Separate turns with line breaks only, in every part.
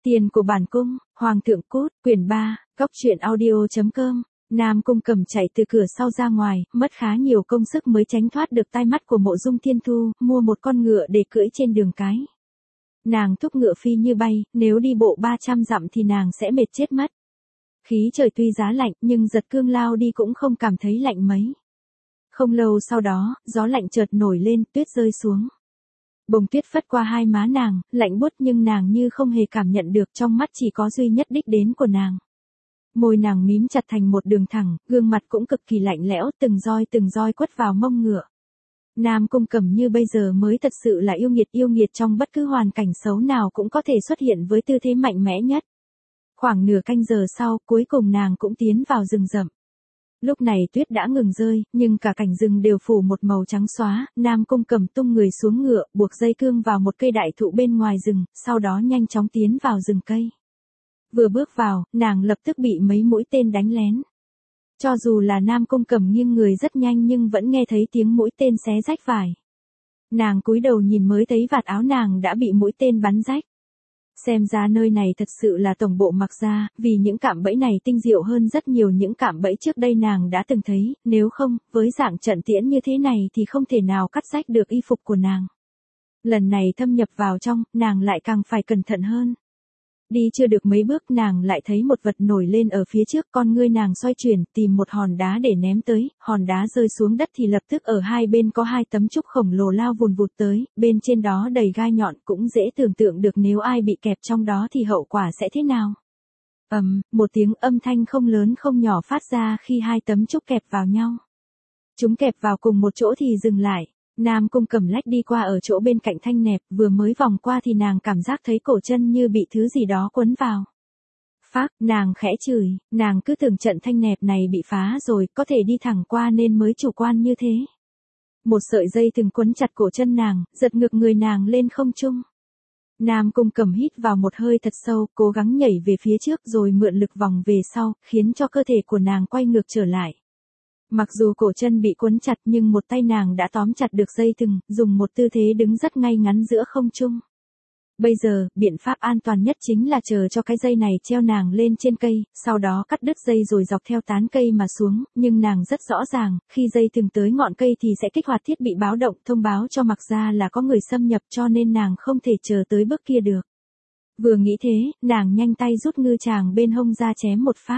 Tiền của bản cung, Hoàng thượng cút, quyển 3, Cóc truyện audio.com. Nam Cung Cẩm chạy từ cửa sau ra ngoài, mất khá nhiều công sức mới tránh thoát được tai mắt của Mộ Dung Thiên Thu, mua một con ngựa để cưỡi trên đường cái. Nàng thúc ngựa phi như bay, nếu đi bộ 300 dặm thì nàng sẽ mệt chết mất. Khí trời tuy giá lạnh nhưng giật cương lao đi cũng không cảm thấy lạnh mấy. Không lâu sau đó, gió lạnh chợt nổi lên, tuyết rơi xuống. Bông tuyết phất qua hai má nàng, lạnh buốt nhưng nàng như không hề cảm nhận được, trong mắt chỉ có duy nhất đích đến của nàng. Môi nàng mím chặt thành một đường thẳng, gương mặt cũng cực kỳ lạnh lẽo, từng roi quất vào mông ngựa. Nam Cung Cẩm như bây giờ mới thật sự là yêu nghiệt trong bất cứ hoàn cảnh xấu nào cũng có thể xuất hiện với tư thế mạnh mẽ nhất. Khoảng nửa canh giờ sau, cuối cùng nàng cũng tiến vào rừng rậm. Lúc này tuyết đã ngừng rơi, nhưng cả cảnh rừng đều phủ một màu trắng xóa. Nam Cung Cẩm tung người xuống ngựa, buộc dây cương vào một cây đại thụ bên ngoài rừng, sau đó nhanh chóng tiến vào rừng cây. Vừa bước vào, nàng lập tức bị mấy mũi tên đánh lén. Cho dù là Nam Cung Cẩm nghiêng người rất nhanh nhưng vẫn nghe thấy tiếng mũi tên xé rách vải. Nàng cúi đầu nhìn mới thấy vạt áo nàng đã bị mũi tên bắn rách. Xem ra nơi này thật sự là tổng bộ Mạc Gia, vì những cạm bẫy này tinh diệu hơn rất nhiều những cạm bẫy trước đây nàng đã từng thấy, nếu không, với dạng trận tiễn như thế này thì không thể nào cắt rách được y phục của nàng. Lần này thâm nhập vào trong, nàng lại càng phải cẩn thận hơn. Đi chưa được mấy bước nàng lại thấy một vật nổi lên ở phía trước, con ngươi nàng xoay chuyển, tìm một hòn đá để ném tới, hòn đá rơi xuống đất thì lập tức ở hai bên có hai tấm trúc khổng lồ lao vùn vụt tới, bên trên đó đầy gai nhọn, cũng dễ tưởng tượng được nếu ai bị kẹp trong đó thì hậu quả sẽ thế nào. Một tiếng âm thanh không lớn không nhỏ phát ra khi hai tấm trúc kẹp vào nhau. Chúng kẹp vào cùng một chỗ thì dừng lại. Nam Cung Cẩm lách đi qua ở chỗ bên cạnh thanh nẹp, vừa mới vòng qua thì nàng cảm giác thấy cổ chân như bị thứ gì đó quấn vào. Phác, nàng khẽ chửi, nàng cứ tưởng trận thanh nẹp này bị phá rồi, có thể đi thẳng qua nên mới chủ quan như thế. Một sợi dây thừng quấn chặt cổ chân nàng, giật ngược người nàng lên không trung. Nam Cung Cẩm hít vào một hơi thật sâu, cố gắng nhảy về phía trước rồi mượn lực vòng về sau, khiến cho cơ thể của nàng quay ngược trở lại. Mặc dù cổ chân bị quấn chặt nhưng một tay nàng đã tóm chặt được dây thừng, dùng một tư thế đứng rất ngay ngắn giữa không trung. Bây giờ, biện pháp an toàn nhất chính là chờ cho cái dây này treo nàng lên trên cây, sau đó cắt đứt dây rồi dọc theo tán cây mà xuống, nhưng nàng rất rõ ràng, khi dây thừng tới ngọn cây thì sẽ kích hoạt thiết bị báo động thông báo cho Mạc Gia là có người xâm nhập, cho nên nàng không thể chờ tới bước kia được. Vừa nghĩ thế, nàng nhanh tay rút ngư tràng bên hông ra chém một phát.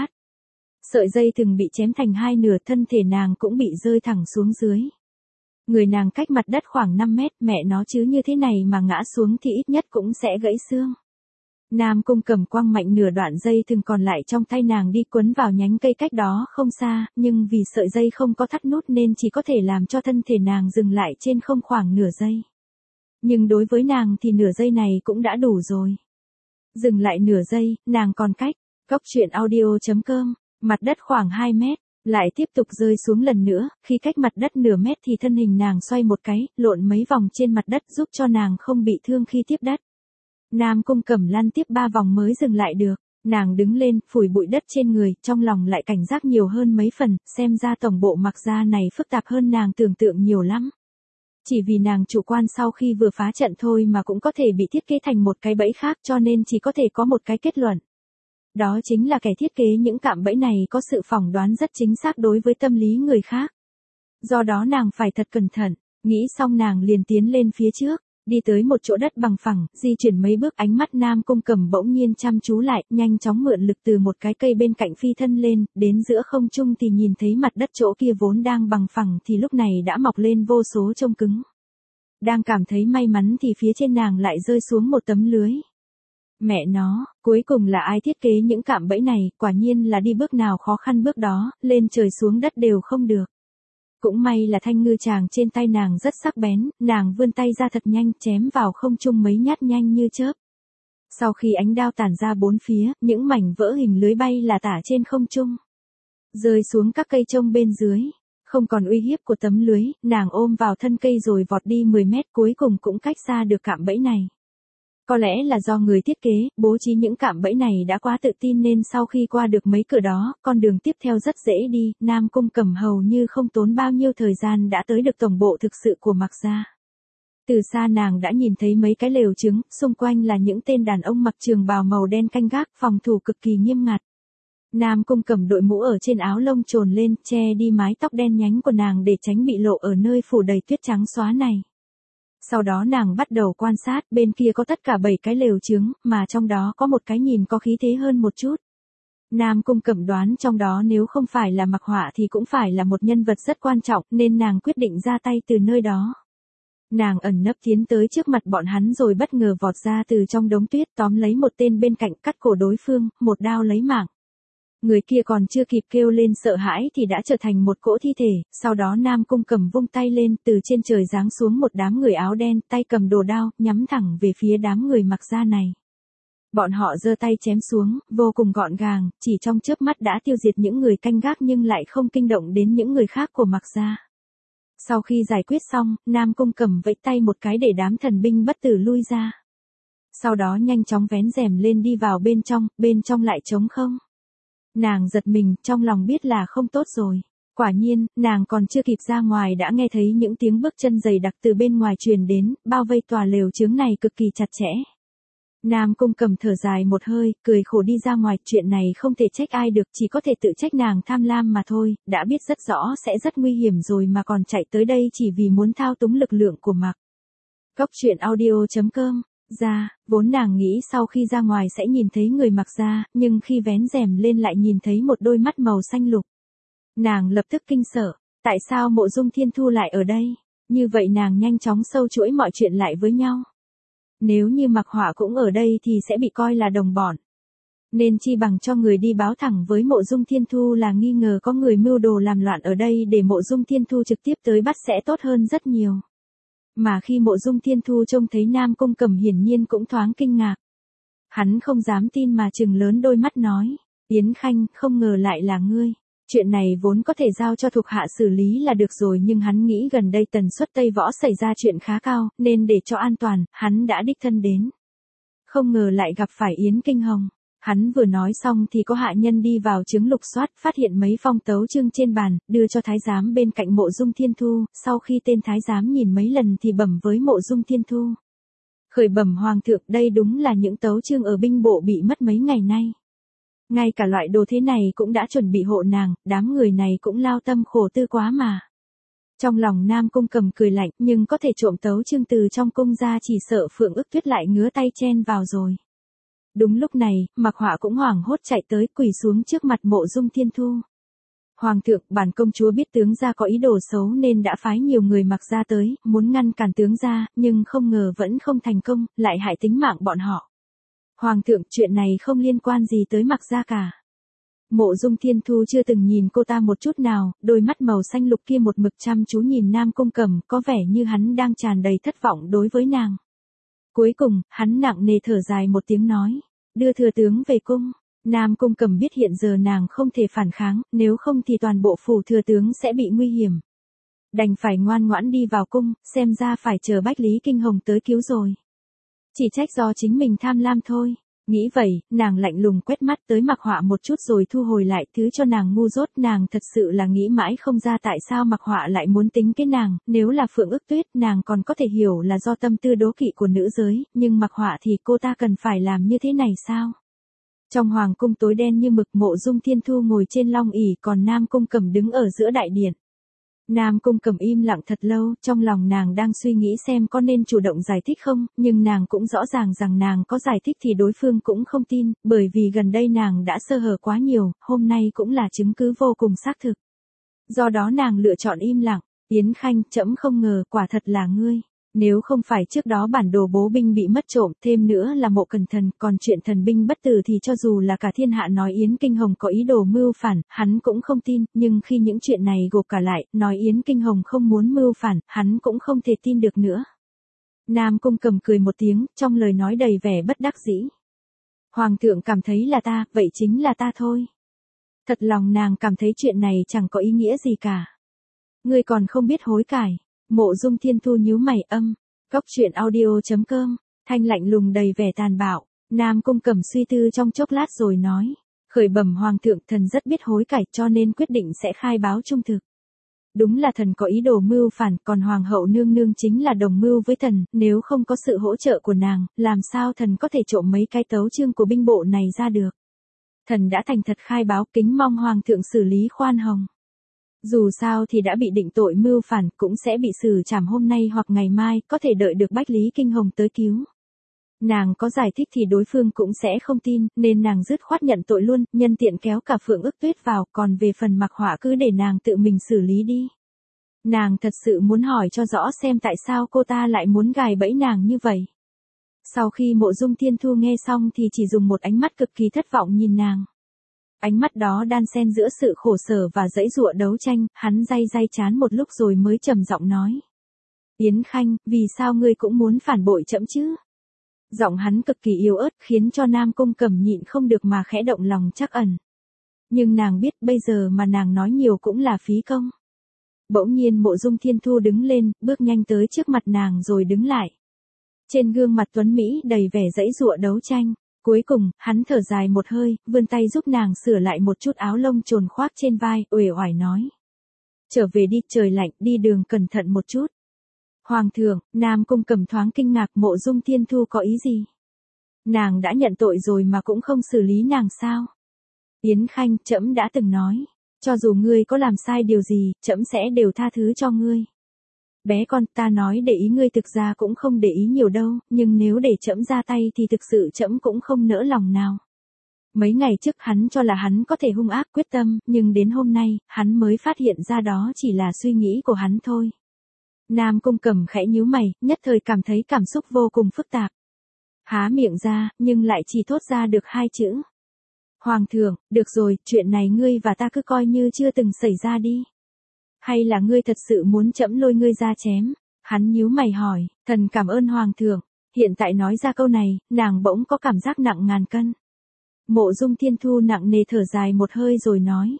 Sợi dây thừng bị chém thành hai nửa, thân thể nàng cũng bị rơi thẳng xuống dưới. Người nàng cách mặt đất khoảng 5 mét, mẹ nó chứ như thế này mà ngã xuống thì ít nhất cũng sẽ gãy xương. Nam Cung Cẩm quăng mạnh nửa đoạn dây thừng còn lại trong tay nàng đi quấn vào nhánh cây cách đó không xa, nhưng vì sợi dây không có thắt nút nên chỉ có thể làm cho thân thể nàng dừng lại trên không khoảng nửa giây. Nhưng đối với nàng thì nửa giây này cũng đã đủ rồi. Dừng lại nửa giây, nàng còn cách, Cóc truyện audio.com. Mặt đất khoảng 2 mét, lại tiếp tục rơi xuống lần nữa, khi cách mặt đất nửa mét thì thân hình nàng xoay một cái, lộn mấy vòng trên mặt đất giúp cho nàng không bị thương khi tiếp đất. Nam Cung Cẩm lăn tiếp 3 vòng mới dừng lại được, nàng đứng lên, phủi bụi đất trên người, trong lòng lại cảnh giác nhiều hơn mấy phần, xem ra tổng bộ Mạc Gia này phức tạp hơn nàng tưởng tượng nhiều lắm. Chỉ vì nàng chủ quan sau khi vừa phá trận thôi mà cũng có thể bị thiết kế thành một cái bẫy khác, cho nên chỉ có thể có một cái kết luận. Đó chính là kẻ thiết kế những cạm bẫy này có sự phỏng đoán rất chính xác đối với tâm lý người khác. Do đó nàng phải thật cẩn thận, nghĩ xong nàng liền tiến lên phía trước, đi tới một chỗ đất bằng phẳng, di chuyển mấy bước, ánh mắt Nam Cung Cẩm bỗng nhiên chăm chú lại, nhanh chóng mượn lực từ một cái cây bên cạnh phi thân lên, đến giữa không trung thì nhìn thấy mặt đất chỗ kia vốn đang bằng phẳng thì lúc này đã mọc lên vô số chông cứng. Đang cảm thấy may mắn thì phía trên nàng lại rơi xuống một tấm lưới. Mẹ nó, cuối cùng là ai thiết kế những cạm bẫy này, quả nhiên là đi bước nào khó khăn bước đó, lên trời xuống đất đều không được. Cũng may là thanh ngư tràng trên tay nàng rất sắc bén, nàng vươn tay ra thật nhanh, chém vào không trung mấy nhát nhanh như chớp. Sau khi ánh đao tản ra bốn phía, những mảnh vỡ hình lưới bay là tả trên không trung, rơi xuống các cây trông bên dưới. Không còn uy hiếp của tấm lưới, nàng ôm vào thân cây rồi vọt đi 10 mét, cuối cùng cũng cách xa được cạm bẫy này. Có lẽ là do người thiết kế, bố trí những cạm bẫy này đã quá tự tin nên sau khi qua được mấy cửa đó, con đường tiếp theo rất dễ đi, Nam Cung Cẩm hầu như không tốn bao nhiêu thời gian đã tới được tổng bộ thực sự của Mạc Gia. Từ xa nàng đã nhìn thấy mấy cái lều trứng, xung quanh là những tên đàn ông mặc trường bào màu đen canh gác, phòng thủ cực kỳ nghiêm ngặt. Nam Cung Cẩm đội mũ ở trên áo lông trồn lên, che đi mái tóc đen nhánh của nàng để tránh bị lộ ở nơi phủ đầy tuyết trắng xóa này. Sau đó nàng bắt đầu quan sát, bên kia có tất cả 7 cái lều trứng, mà trong đó có một cái nhìn có khí thế hơn một chút. Nam Cung Cẩm đoán trong đó nếu không phải là Mặc Họa thì cũng phải là một nhân vật rất quan trọng, nên nàng quyết định ra tay từ nơi đó. Nàng ẩn nấp tiến tới trước mặt bọn hắn rồi bất ngờ vọt ra từ trong đống tuyết, tóm lấy một tên bên cạnh, cắt cổ đối phương, một đao lấy mạng. Người kia còn chưa kịp kêu lên sợ hãi thì đã trở thành một cỗ thi thể, sau đó Nam Cung Cẩm vung tay lên, từ trên trời giáng xuống một đám người áo đen, tay cầm đồ đao, nhắm thẳng về phía đám người mặc da này. Bọn họ giơ tay chém xuống, vô cùng gọn gàng, chỉ trong chớp mắt đã tiêu diệt những người canh gác nhưng lại không kinh động đến những người khác của mặc da. Sau khi giải quyết xong, Nam Cung Cẩm vẫy tay một cái để đám thần binh bất tử lui ra. Sau đó nhanh chóng vén rèm lên đi vào bên trong lại trống không. Nàng giật mình, trong lòng biết là không tốt rồi. Quả nhiên, nàng còn chưa kịp ra ngoài đã nghe thấy những tiếng bước chân dày đặc từ bên ngoài truyền đến, bao vây tòa lều trứng này cực kỳ chặt chẽ. Nam Cung Cẩm thở dài một hơi, cười khổ đi ra ngoài, chuyện này không thể trách ai được, chỉ có thể tự trách nàng tham lam mà thôi, đã biết rất rõ sẽ rất nguy hiểm rồi mà còn chạy tới đây chỉ vì muốn thao túng lực lượng của Mặc. Góc truyện audio.com ra, vốn nàng nghĩ sau khi ra ngoài sẽ nhìn thấy người mặc da, nhưng khi vén rèm lên lại nhìn thấy một đôi mắt màu xanh lục. Nàng lập tức kinh sợ, tại sao Mộ Dung Thiên Thu lại ở đây? Như vậy nàng nhanh chóng sâu chuỗi mọi chuyện lại với nhau. Nếu như Mặc Họa cũng ở đây thì sẽ bị coi là đồng bọn. Nên chi bằng cho người đi báo thẳng với Mộ Dung Thiên Thu là nghi ngờ có người mưu đồ làm loạn ở đây để Mộ Dung Thiên Thu trực tiếp tới bắt sẽ tốt hơn rất nhiều. Mà khi Mộ Dung Thiên Thu trông thấy Nam Cung Cẩm hiển nhiên cũng thoáng kinh ngạc. Hắn không dám tin mà trừng lớn đôi mắt nói, Yến Khanh, không ngờ lại là ngươi. Chuyện này vốn có thể giao cho thuộc hạ xử lý là được rồi nhưng hắn nghĩ gần đây tần suất Tây Võ xảy ra chuyện khá cao, nên để cho an toàn, hắn đã đích thân đến. Không ngờ lại gặp phải Yến Kinh Hồng. Hắn vừa nói xong thì có hạ nhân đi vào trướng lục soát, phát hiện mấy phong tấu chương trên bàn, đưa cho thái giám bên cạnh Mộ Dung Thiên Thu, sau khi tên thái giám nhìn mấy lần thì bẩm với Mộ Dung Thiên Thu. Khởi bẩm hoàng thượng, đây đúng là những tấu chương ở binh bộ bị mất mấy ngày nay. Ngay cả loại đồ thế này cũng đã chuẩn bị hộ nàng, đám người này cũng lao tâm khổ tư quá mà. Trong lòng Nam Cung Cẩm cười lạnh, nhưng có thể trộm tấu chương từ trong cung ra chỉ sợ Phượng Ức Tuyết lại ngứa tay chen vào rồi. Đúng lúc này, Mặc Họa cũng hoảng hốt chạy tới, quỳ xuống trước mặt Mộ Dung Thiên Thu. Hoàng thượng, bản công chúa biết tướng gia có ý đồ xấu nên đã phái nhiều người Mặc gia tới, muốn ngăn cản tướng gia, nhưng không ngờ vẫn không thành công, lại hại tính mạng bọn họ. Hoàng thượng, chuyện này không liên quan gì tới Mặc gia cả. Mộ Dung Thiên Thu chưa từng nhìn cô ta một chút nào, đôi mắt màu xanh lục kia một mực chăm chú nhìn Nam Cung Cẩm, có vẻ như hắn đang tràn đầy thất vọng đối với nàng. Cuối cùng, hắn nặng nề thở dài một tiếng nói, đưa thừa tướng về cung. Nam Cung Cẩm biết hiện giờ nàng không thể phản kháng, nếu không thì toàn bộ phủ thừa tướng sẽ bị nguy hiểm. Đành phải ngoan ngoãn đi vào cung, xem ra phải chờ Bách Lý Kinh Hồng tới cứu rồi. Chỉ trách do chính mình tham lam thôi. Nghĩ vậy, nàng lạnh lùng quét mắt tới Mặc Họa một chút rồi thu hồi lại, thứ cho nàng ngu dốt, nàng thật sự là nghĩ mãi không ra tại sao Mặc Họa lại muốn tính cái nàng, nếu là Phượng Ức Tuyết nàng còn có thể hiểu là do tâm tư đố kỵ của nữ giới, nhưng Mặc Họa thì cô ta cần phải làm như thế này sao? Trong hoàng cung tối đen như mực, Mộ Dung Thiên Thu ngồi trên long ỷ, còn Nam Cung Cẩm đứng ở giữa đại điện. Nam Cung Cẩm im lặng thật lâu, trong lòng nàng đang suy nghĩ xem có nên chủ động giải thích không, nhưng nàng cũng rõ ràng rằng nàng có giải thích thì đối phương cũng không tin, bởi vì gần đây nàng đã sơ hở quá nhiều, hôm nay cũng là chứng cứ vô cùng xác thực. Do đó nàng lựa chọn im lặng. Yến Khanh, trẫm không ngờ, quả thật là ngươi. Nếu không phải trước đó bản đồ bố binh bị mất trộm, thêm nữa là Mộ Cẩn Thần, còn chuyện thần binh bất tử thì cho dù là cả thiên hạ nói Yến Kinh Hồng có ý đồ mưu phản, hắn cũng không tin, nhưng khi những chuyện này gộp cả lại, nói Yến Kinh Hồng không muốn mưu phản, hắn cũng không thể tin được nữa. Nam Cung Cẩm cười một tiếng, trong lời nói đầy vẻ bất đắc dĩ. Hoàng thượng cảm thấy là ta, vậy chính là ta thôi. Thật lòng nàng cảm thấy chuyện này chẳng có ý nghĩa gì cả. Ngươi còn không biết hối cải. Mộ Dung Thiên Thu nhíu mày âm. Góc truyện audio.com, thanh lạnh lùng đầy vẻ tàn bạo. Nam Cung Cẩm suy tư trong chốc lát rồi nói. Khởi bẩm hoàng thượng, thần rất biết hối cải cho nên quyết định sẽ khai báo trung thực. đúng là thần có ý đồ mưu phản, còn hoàng hậu nương nương chính là đồng mưu với thần, nếu không có sự hỗ trợ của nàng, làm sao thần có thể trộm mấy cái tấu chương của binh bộ này ra được. Thần đã thành thật khai báo, kính mong hoàng thượng xử lý khoan hồng. Dù sao thì đã bị định tội mưu phản, cũng sẽ bị xử trảm hôm nay hoặc ngày mai, có thể đợi được Bách Lý Kinh Hồng tới cứu. Nàng có giải thích thì đối phương cũng sẽ không tin, nên nàng dứt khoát nhận tội luôn, nhân tiện kéo cả Phượng Ức Tuyết vào, còn về phần Mặc Họa cứ để nàng tự mình xử lý đi. Nàng thật sự muốn hỏi cho rõ xem tại sao cô ta lại muốn gài bẫy nàng như vậy. Sau khi Mộ Dung Thiên Thu nghe xong thì chỉ dùng một ánh mắt cực kỳ thất vọng nhìn nàng. Ánh mắt đó đan xen giữa sự khổ sở và giãy giụa đấu tranh, hắn day trán một lúc rồi mới trầm giọng nói. Yến Khanh, vì sao ngươi cũng muốn phản bội trẫm chứ? Giọng hắn cực kỳ yếu ớt khiến cho Nam Cung Cẩm nhịn không được mà khẽ động lòng trắc ẩn. Nhưng nàng biết bây giờ mà nàng nói nhiều cũng là phí công. Bỗng nhiên Mộ Dung Thiên Thu đứng lên, bước nhanh tới trước mặt nàng rồi đứng lại. Trên gương mặt tuấn Mỹ đầy vẻ giãy giụa đấu tranh. Cuối cùng, hắn thở dài một hơi, vươn tay giúp nàng sửa lại một chút áo lông trồn khoác trên vai, uể oải nói. Trở về đi, trời lạnh, đi đường cẩn thận một chút. Hoàng thượng, Nam Cung Cẩm thoáng kinh ngạc, Mộ Dung Thiên Thu có ý gì? Nàng đã nhận tội rồi mà cũng không xử lý nàng sao? Yến Khanh, trẫm đã từng nói, cho dù ngươi có làm sai điều gì, trẫm sẽ đều tha thứ cho ngươi. Bé con, ta nói để ý ngươi thực ra cũng không để ý nhiều đâu, nhưng nếu để trẫm ra tay thì thực sự trẫm cũng không nỡ lòng nào. Mấy ngày trước hắn cho là hắn có thể hung ác quyết tâm, nhưng đến hôm nay, hắn mới phát hiện ra đó chỉ là suy nghĩ của hắn thôi. Nam Cung Cẩm khẽ nhíu mày, nhất thời cảm thấy cảm xúc vô cùng phức tạp. Há miệng ra, nhưng lại chỉ thốt ra được hai chữ. Hoàng thượng, được rồi, chuyện này ngươi và ta cứ coi như chưa từng xảy ra đi. Hay là ngươi thật sự muốn trẫm lôi ngươi ra chém? Hắn nhíu mày hỏi, thần cảm ơn Hoàng thượng. Hiện tại nói ra câu này, nàng bỗng có cảm giác nặng ngàn cân. Mộ Dung Thiên Thu nặng nề thở dài một hơi rồi nói.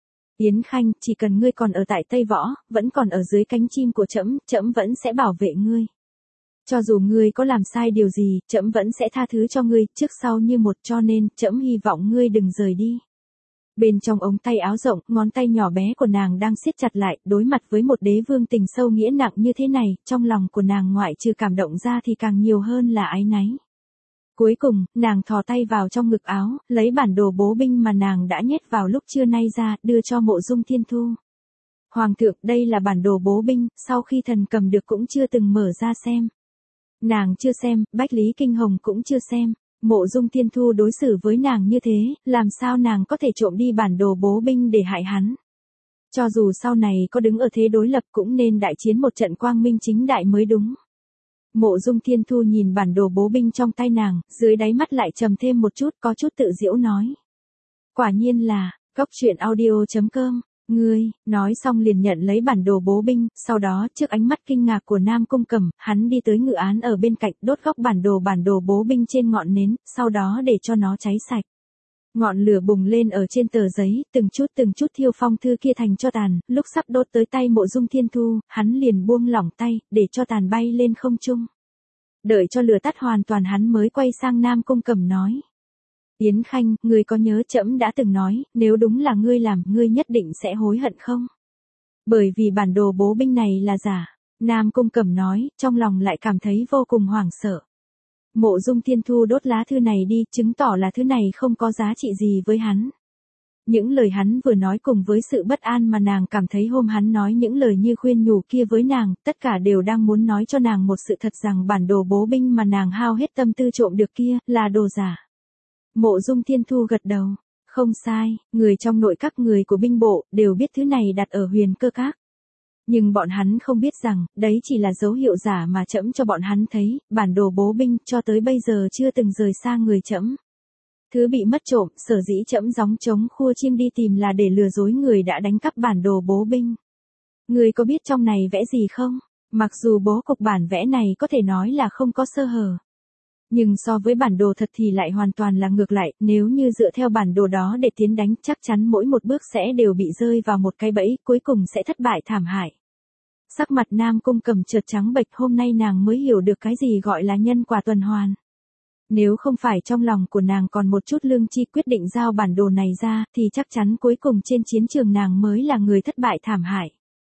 Yến Khanh, chỉ cần ngươi còn ở tại Tây Võ, vẫn còn ở dưới cánh chim của trẫm, trẫm vẫn sẽ bảo vệ ngươi. Cho dù ngươi có làm sai điều gì, trẫm vẫn sẽ tha thứ cho ngươi, trước sau như một, cho nên, trẫm hy vọng ngươi đừng rời đi. Bên trong ống tay áo rộng, ngón tay nhỏ bé của nàng đang siết chặt lại, đối mặt với một đế vương tình sâu nghĩa nặng như thế này, trong lòng của nàng ngoại trừ cảm động ra thì càng nhiều hơn là áy náy. Cuối cùng, nàng thò tay vào trong ngực áo, lấy bản đồ bố binh mà nàng đã nhét vào lúc trưa nay ra, đưa cho Mộ Dung Thiên Thu. Hoàng thượng, đây là bản đồ bố binh, sau khi thần cầm được cũng chưa từng mở ra xem. Nàng chưa xem, Bách Lý Kinh Hồng cũng chưa xem. Mộ Dung Thiên Thu đối xử với nàng như thế, làm sao nàng có thể trộm đi bản đồ bố binh để hại hắn. Cho dù sau này có đứng ở thế đối lập cũng nên đại chiến một trận quang minh chính đại mới đúng. Mộ Dung Thiên Thu nhìn bản đồ bố binh trong tay nàng, dưới đáy mắt lại trầm thêm một chút, có chút tự giễu nói. Quả nhiên là, goctruyện.audio.com. Ngươi, nói xong liền nhận lấy bản đồ bố binh, sau đó, trước ánh mắt kinh ngạc của Nam Cung Cẩm, hắn đi tới ngự án ở bên cạnh, đốt góc bản đồ bố binh trên ngọn nến, sau đó để cho nó cháy sạch. Ngọn lửa bùng lên ở trên tờ giấy, từng chút thiêu phong thư kia thành tro tàn, lúc sắp đốt tới tay Mộ Dung Thiên Thu, hắn liền buông lỏng tay, để cho tàn bay lên không trung. Đợi cho lửa tắt hoàn toàn hắn mới quay sang Nam Cung Cẩm nói. Yến Khanh, ngươi có nhớ trẫm đã từng nói, nếu đúng là ngươi làm, ngươi nhất định sẽ hối hận không? Bởi vì bản đồ bố binh này là giả. Nam Cung Cẩm nói, trong lòng lại cảm thấy vô cùng hoảng sợ. Mộ Dung Thiên Thu đốt lá thư này đi, chứng tỏ là thứ này không có giá trị gì với hắn. Những lời hắn vừa nói cùng với sự bất an mà nàng cảm thấy hôm hắn nói những lời như khuyên nhủ kia với nàng, tất cả đều đang muốn nói cho nàng một sự thật rằng bản đồ bố binh mà nàng hao hết tâm tư trộm được kia, là đồ giả. Mộ Dung Thiên Thu gật đầu. Không sai, người trong nội các người của binh bộ, đều biết thứ này đặt ở Huyền Cơ Các. Nhưng bọn hắn không biết rằng, đấy chỉ là dấu hiệu giả mà trẫm cho bọn hắn thấy, bản đồ bố binh cho tới bây giờ chưa từng rời xa người trẫm. Thứ bị mất trộm, sở dĩ trẫm gióng trống khua chiêng đi tìm là để lừa dối người đã đánh cắp bản đồ bố binh. Người có biết trong này vẽ gì không? Mặc dù bố cục bản vẽ này có thể nói là không có sơ hở. Nhưng so với bản đồ thật thì lại hoàn toàn là ngược lại, nếu như dựa theo bản đồ đó để tiến đánh chắc chắn mỗi một bước sẽ đều bị rơi vào một cái bẫy, cuối cùng sẽ thất bại thảm hại. Sắc mặt Nam Cung Cẩm chợt trắng bệch, hôm nay nàng mới hiểu được cái gì gọi là nhân quả tuần hoàn. Nếu không phải trong lòng của nàng còn một chút lương tri quyết định giao bản đồ này ra, thì chắc chắn cuối cùng trên chiến trường nàng mới là người thất bại thảm hại.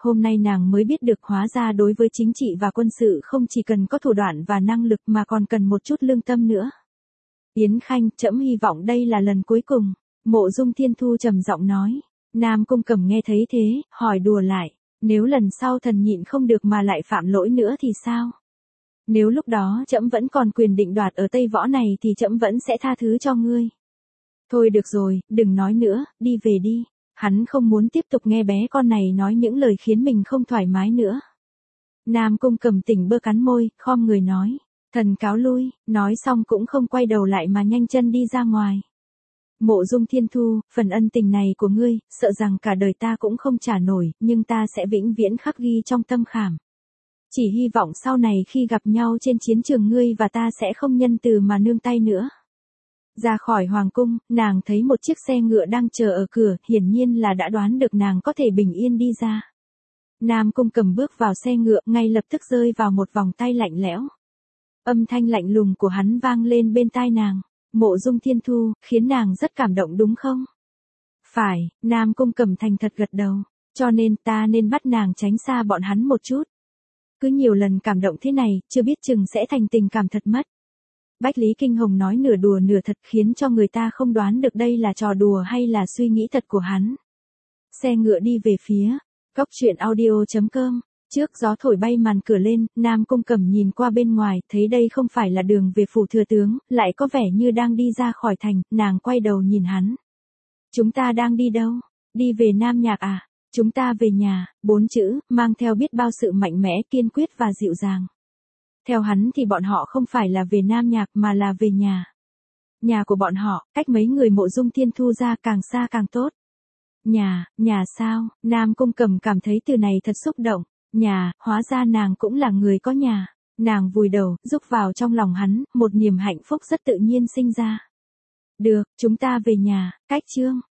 hôm nay nàng mới biết được hóa ra đối với chính trị và quân sự không chỉ cần có thủ đoạn và năng lực mà còn cần một chút lương tâm nữa. Yến Khanh, trẫm hy vọng đây là lần cuối cùng. Mộ Dung Thiên Thu trầm giọng nói. Nam Cung Cẩm nghe thấy thế, hỏi đùa lại. Nếu lần sau thần nhịn không được mà lại phạm lỗi nữa thì sao? Nếu lúc đó trẫm vẫn còn quyền định đoạt ở Tây Võ này thì trẫm vẫn sẽ tha thứ cho ngươi. Thôi được rồi, đừng nói nữa, đi về đi. Hắn không muốn tiếp tục nghe bé con này nói những lời khiến mình không thoải mái nữa. Nam Cung Cẩm tỉnh bơ cắn môi, khom người nói. Thần cáo lui, nói xong cũng không quay đầu lại mà nhanh chân đi ra ngoài. Mộ Dung Thiên Thu, phần ân tình này của ngươi, sợ rằng cả đời ta cũng không trả nổi, nhưng ta sẽ vĩnh viễn khắc ghi trong tâm khảm. Chỉ hy vọng sau này khi gặp nhau trên chiến trường ngươi và ta sẽ không nhân từ mà nương tay nữa. Ra khỏi hoàng cung, nàng thấy một chiếc xe ngựa đang chờ ở cửa, hiển nhiên là đã đoán được nàng có thể bình yên đi ra. Nam Cung Cẩm bước vào xe ngựa, ngay lập tức rơi vào một vòng tay lạnh lẽo. Âm thanh lạnh lùng của hắn vang lên bên tai nàng. Mộ Dung Thiên Thu, khiến nàng rất cảm động đúng không? Phải, Nam Cung Cẩm thành thật gật đầu, cho nên ta nên bắt nàng tránh xa bọn hắn một chút. Cứ nhiều lần cảm động thế này, chưa biết chừng sẽ thành tình cảm thật mất. Bách Lý Kinh Hồng nói nửa đùa nửa thật khiến cho người ta không đoán được đây là trò đùa hay là suy nghĩ thật của hắn. Xe ngựa đi về phía góc truyện audio.com. Trước gió thổi bay màn cửa lên, Nam Cung Cẩm nhìn qua bên ngoài, thấy đây không phải là đường về phủ thừa tướng, lại có vẻ như đang đi ra khỏi thành, nàng quay đầu nhìn hắn. Chúng ta đang đi đâu? Đi về Nam Nhạc à? Chúng ta về nhà, 4 chữ, mang theo biết bao sự mạnh mẽ, kiên quyết và dịu dàng. Theo hắn thì bọn họ không phải là về Nam Nhạc mà là về nhà. Nhà của bọn họ, cách mấy người Mộ Dung Thiên Thu ra càng xa càng tốt. Nhà sao? Nam Cung Cẩm cảm thấy từ này thật xúc động. Nhà, hóa ra nàng cũng là người có nhà. Nàng vùi đầu, rúc vào trong lòng hắn, một niềm hạnh phúc rất tự nhiên sinh ra. Được, chúng ta về nhà, cách chương.